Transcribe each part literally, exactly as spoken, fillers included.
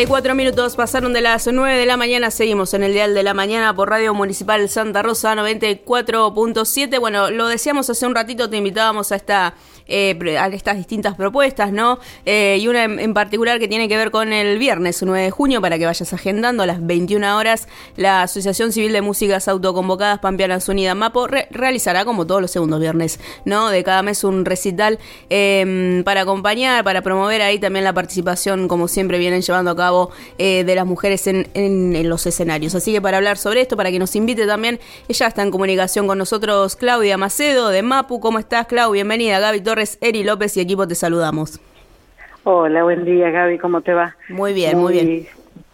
y cuatro minutos pasaron de las nueve de la mañana. Seguimos en el dial de la mañana por Radio Municipal Santa Rosa noventa y cuatro punto siete. Bueno, lo decíamos hace un ratito, te invitábamos a esta eh, a estas distintas propuestas, ¿no? Eh, y una en, en particular que tiene que ver con el viernes nueve de junio, para que vayas agendando a las veintiuna horas. La Asociación Civil de Músicas Autoconvocadas Pampeanas Unidas MAPO re- realizará, como todos los segundos viernes, ¿no?, de cada mes, un recital eh, para acompañar, para promover ahí también la participación, como siempre vienen llevando a cabo, eh, de las mujeres en, en, en los escenarios. Así que para hablar sobre esto, para que nos invite también, ella está en comunicación con nosotros, Claudia Macedo de MAPU. ¿Cómo estás, Clau? Bienvenida. Gaby Torres, Eri López y equipo, te saludamos. Hola, buen día, Gaby, ¿cómo te va? Muy bien, muy, muy bien.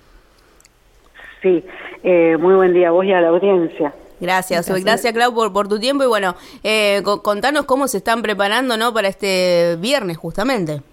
Sí, eh, muy buen día a vos y a la audiencia. Gracias, gracias, gracias Clau, por, por tu tiempo. Y bueno, eh, contanos cómo se están preparando, ¿no?, para este viernes justamente.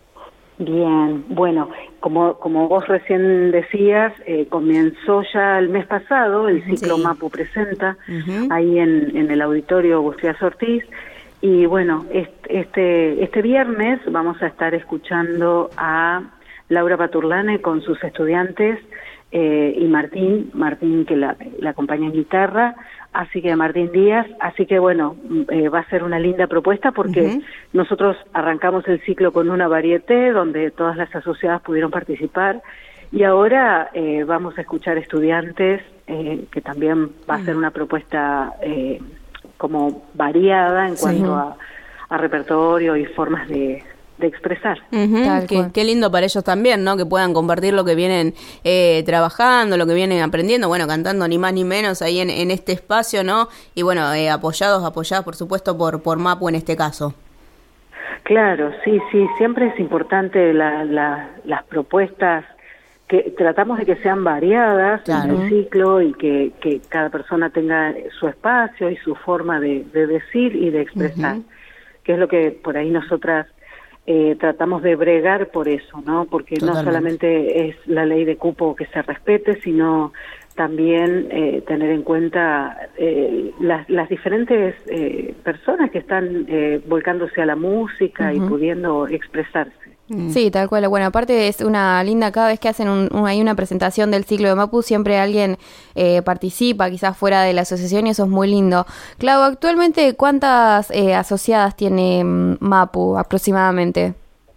Bien, bueno, como como vos recién decías, eh, comenzó ya el mes pasado el ciclo sí. MAPU Presenta, uh-huh. ahí en, en el auditorio Agustín Ortiz, y bueno, este, este este viernes vamos a estar escuchando a Laura Paturlane con sus estudiantes, eh, y Martín, Martín que la, la acompaña en guitarra, así que Martín Díaz, así que bueno, eh, va a ser una linda propuesta porque uh-huh. nosotros arrancamos el ciclo con una varieté donde todas las asociadas pudieron participar, y ahora eh, vamos a escuchar estudiantes, eh, que también va a ser una propuesta eh, como variada en cuanto sí. a, a repertorio y formas de... de expresar. Uh-huh. Qué, qué lindo para ellos también, ¿no?, que puedan compartir lo que vienen eh, trabajando, lo que vienen aprendiendo, bueno, cantando ni más ni menos ahí en, en este espacio, ¿no? Y bueno, eh, apoyados, apoyadas por supuesto por, por MAPU en este caso. Claro, sí, sí, siempre es importante la, la, las propuestas, que tratamos de que sean variadas claro. en el ciclo y que, que cada persona tenga su espacio y su forma de, de decir y de expresar, uh-huh. que es lo que por ahí nosotras Eh, tratamos de bregar por eso, ¿no? Porque Totalmente. No solamente es la ley de cupo que se respete, sino también eh, tener en cuenta eh, las, las diferentes eh, personas que están eh, volcándose a la música uh-huh. y pudiendo expresarse. Sí, tal cual. Bueno, aparte es una linda, cada vez que hacen un, un, hay una presentación del ciclo de MAPU, siempre alguien eh, participa, quizás fuera de la asociación, y eso es muy lindo. Clau, actualmente, ¿cuántas eh, asociadas tiene MAPU aproximadamente?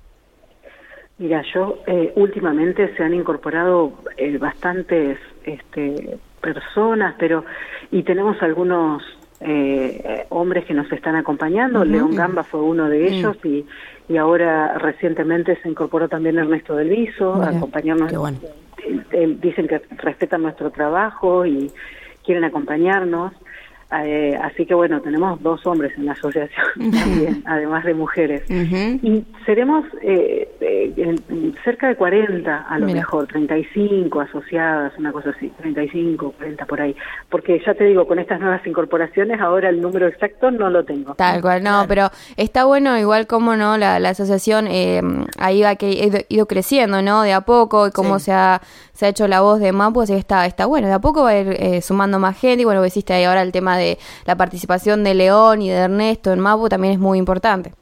Mira, yo eh, últimamente se han incorporado eh, bastantes este, personas, pero y tenemos algunos eh, hombres que nos están acompañando. Uh-huh. León Gamba fue uno de ellos uh-huh. y y ahora recientemente se incorporó también Ernesto Del Viso a acompañarnos. Bueno. Dicen que respetan nuestro trabajo y quieren acompañarnos. Eh, así que bueno, tenemos dos hombres en la asociación también, además de mujeres. Uh-huh. Y seremos eh, eh, cerca de cuarenta, a lo Mira. mejor, treinta y cinco asociadas, una cosa así, treinta y cinco, cuarenta por ahí. Porque ya te digo, con estas nuevas incorporaciones, ahora el número exacto no lo tengo. Tal cual, no, pero está bueno, igual como no, la, la asociación eh, ahí va que ha ido creciendo, ¿no? De a poco, y cómo sí. se ha se ha hecho la voz de MAPU, así que está, está bueno, de a poco va a ir eh, sumando más gente, y bueno, hiciste ahí ahora el tema de la participación de León y de Ernesto en MAPU también es muy importante.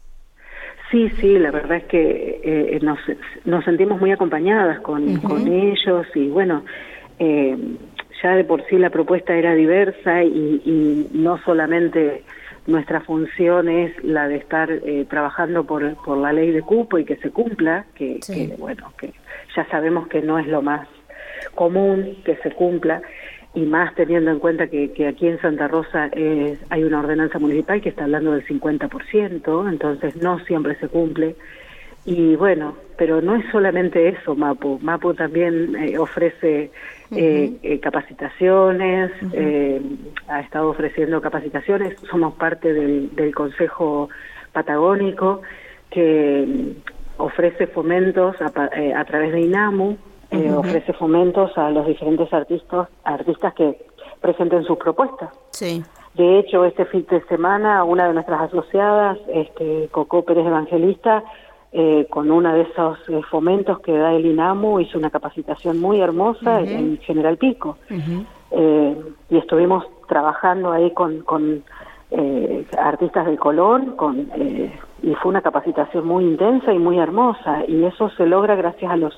Sí, sí, la verdad es que eh, nos, nos sentimos muy acompañadas con, uh-huh. con ellos, y bueno, eh, ya de por sí la propuesta era diversa, y, y no solamente nuestra función es la de estar eh, trabajando por, por la ley de cupo y que se cumpla, que, sí. que bueno, que ya sabemos que no es lo más común que se cumpla, y más teniendo en cuenta que, que aquí en Santa Rosa eh, hay una ordenanza municipal que está hablando del cincuenta por ciento, entonces no siempre se cumple. Y bueno, pero no es solamente eso MAPU, MAPU también eh, ofrece eh, uh-huh. eh, capacitaciones, uh-huh. eh, ha estado ofreciendo capacitaciones, somos parte del, del Consejo Patagónico que ofrece fomentos a, eh, a través de INAMU, eh, uh-huh. ofrece fomentos a los diferentes artistas artistas que presenten sus propuestas. Sí. De hecho, este fin de semana, una de nuestras asociadas, este, Cocó Pérez Evangelista, eh, con uno de esos eh, fomentos que da el INAMU, hizo una capacitación muy hermosa uh-huh. en General Pico. Uh-huh. Eh, y estuvimos trabajando ahí con, con eh, artistas del Colón, con, eh, y fue una capacitación muy intensa y muy hermosa, y eso se logra gracias a los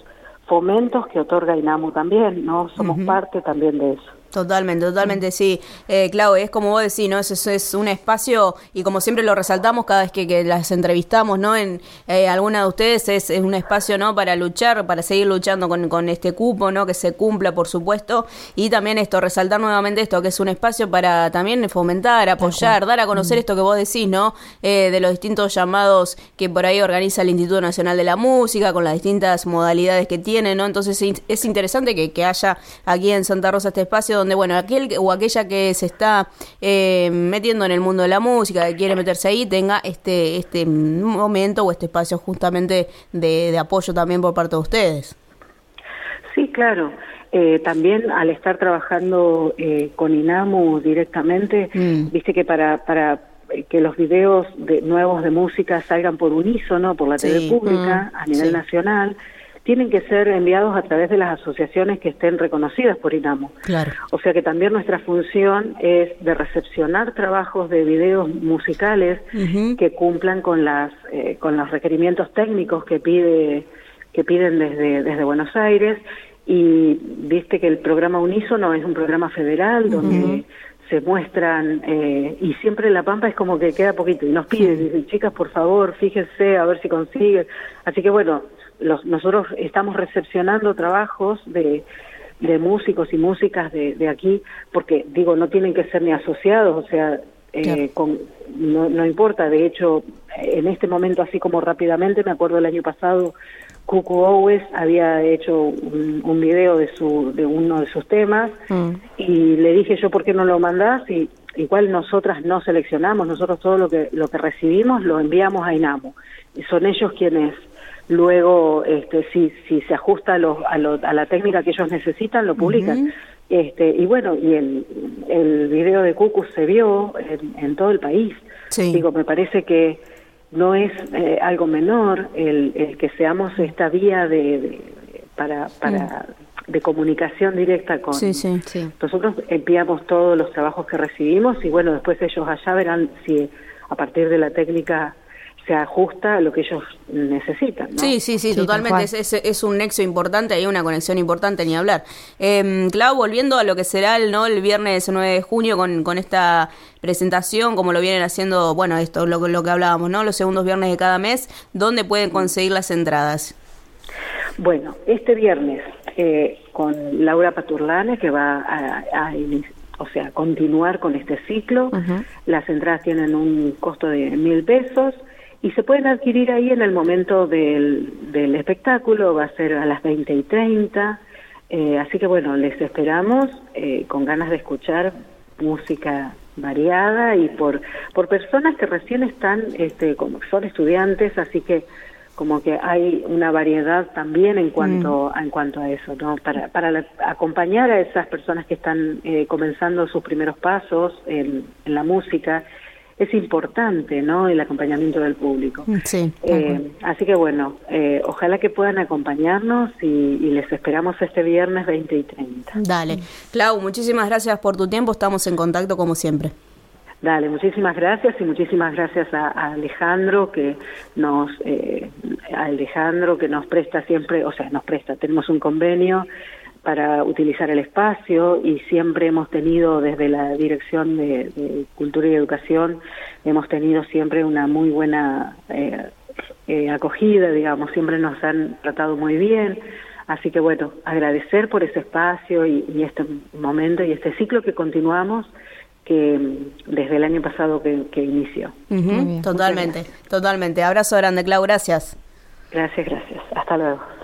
fomentos que otorga INAMU también, ¿no? Somos uh-huh. parte también de eso. Totalmente, totalmente, sí. Eh, Clau, es como vos decís, ¿no? Es, es, es un espacio, y como siempre lo resaltamos cada vez que, que las entrevistamos, ¿no? En eh, alguna de ustedes es, es un espacio, ¿no? Para luchar, para seguir luchando con, con este cupo, ¿no? Que se cumpla, por supuesto. Y también esto, resaltar nuevamente esto, que es un espacio para también fomentar, apoyar, dar a conocer esto que vos decís, ¿no? Eh, de los distintos llamados que por ahí organiza el Instituto Nacional de la Música, con las distintas modalidades que tiene, ¿no? Entonces es interesante que, que haya aquí en Santa Rosa este espacio donde, bueno, aquel o aquella que se está eh, metiendo en el mundo de la música, que quiere meterse ahí, tenga este este momento o este espacio justamente de, de apoyo también por parte de ustedes. Sí, claro. Eh, también al estar trabajando eh, con INAMU directamente, mm. viste que para para que los videos de, nuevos de música salgan por unísono, por la sí. T V pública, mm. a nivel sí. nacional, tienen que ser enviados a través de las asociaciones que estén reconocidas por INAMU. Claro. O sea que también nuestra función es de recepcionar trabajos de videos musicales uh-huh. que cumplan con las eh, con los requerimientos técnicos que pide que piden desde desde Buenos Aires. Y viste que el programa Unísono es un programa federal uh-huh. donde se muestran, eh, y siempre La Pampa es como que queda poquito, y nos piden, sí. dicen, chicas, por favor, fíjense, a ver si consiguen. Así que bueno, los, nosotros estamos recepcionando trabajos de, de músicos y músicas de, de aquí, porque, digo, no tienen que ser ni asociados, o sea, eh, claro. con, no, no importa. De hecho, en este momento, así como rápidamente, me acuerdo el año pasado, Cucu Owes había hecho un, un video de su de uno de sus temas mm. y le dije yo, ¿por qué no lo mandás? Y igual nosotras no seleccionamos, nosotros todo lo que lo que recibimos lo enviamos a INAMU, y son ellos quienes luego, este, si si se ajusta a, los, a, lo, a la técnica que ellos necesitan, lo publican. Uh-huh. Este, y bueno, y el, el video de Cucu se vio en, en todo el país. Sí. Digo, me parece que no es eh, algo menor el, el que seamos esta vía de, de para para mm. de comunicación directa con sí, sí, sí. Nosotros enviamos todos los trabajos que recibimos y bueno, después ellos allá verán si a partir de la técnica se ajusta a lo que ellos necesitan, ¿no? Sí, sí, sí, sí, totalmente. Es, es, es un nexo importante, hay una conexión importante, ni hablar. Eh, Clau, volviendo a lo que será el, ¿no? el viernes nueve de junio con, con esta presentación, como lo vienen haciendo, bueno, esto lo, lo que hablábamos, ¿no? Los segundos viernes de cada mes, ¿dónde pueden conseguir las entradas? Bueno, este viernes eh, con Laura Paturlane, que va a, a iniciar, o sea, continuar con este ciclo. Uh-huh. Las entradas tienen un costo de mil pesos y se pueden adquirir ahí en el momento del, del espectáculo. Va a ser a las veinte y treinta, eh, así que bueno, les esperamos eh, con ganas de escuchar música variada y por por personas que recién están, este, como son estudiantes, así que como que hay una variedad también en cuanto mm. a, en cuanto a eso, ¿no? Para para la, acompañar a esas personas que están eh, comenzando sus primeros pasos en, en la música, es importante, ¿no? El acompañamiento del público. Sí. Eh, así que bueno, eh, ojalá que puedan acompañarnos y, y les esperamos este viernes veinte y treinta. Dale. Clau, muchísimas gracias por tu tiempo, estamos en contacto como siempre. Dale, muchísimas gracias y muchísimas gracias a, a Alejandro que nos eh, a Alejandro que nos presta siempre, o sea, nos presta, tenemos un convenio para utilizar el espacio y siempre hemos tenido desde la Dirección de, de Cultura y Educación, hemos tenido siempre una muy buena eh, eh, acogida, digamos, siempre nos han tratado muy bien, así que bueno, agradecer por ese espacio y, y este momento y este ciclo que continuamos, que desde el año pasado que, que inició. Uh-huh. Totalmente, totalmente. Abrazo grande, Clau, gracias. Gracias, gracias. Hasta luego.